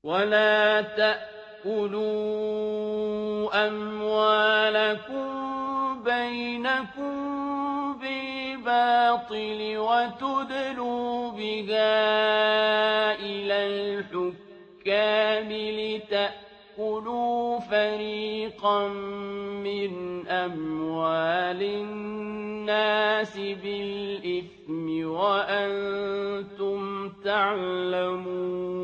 وَلَا تَأْكُلُوا أَمْوَالَكُم بَيْنَكُم بِالْبَاطِلِ وَتُدْلُوا بِهَا إِلَى الْحُكَّامِ لِتَأْكُلُوا فَرِيقًا مِّنْ أَمْوَالِ النَّاسِ بِالْإِثْمِ وَأَنتُمْ تَعْلَمُونَ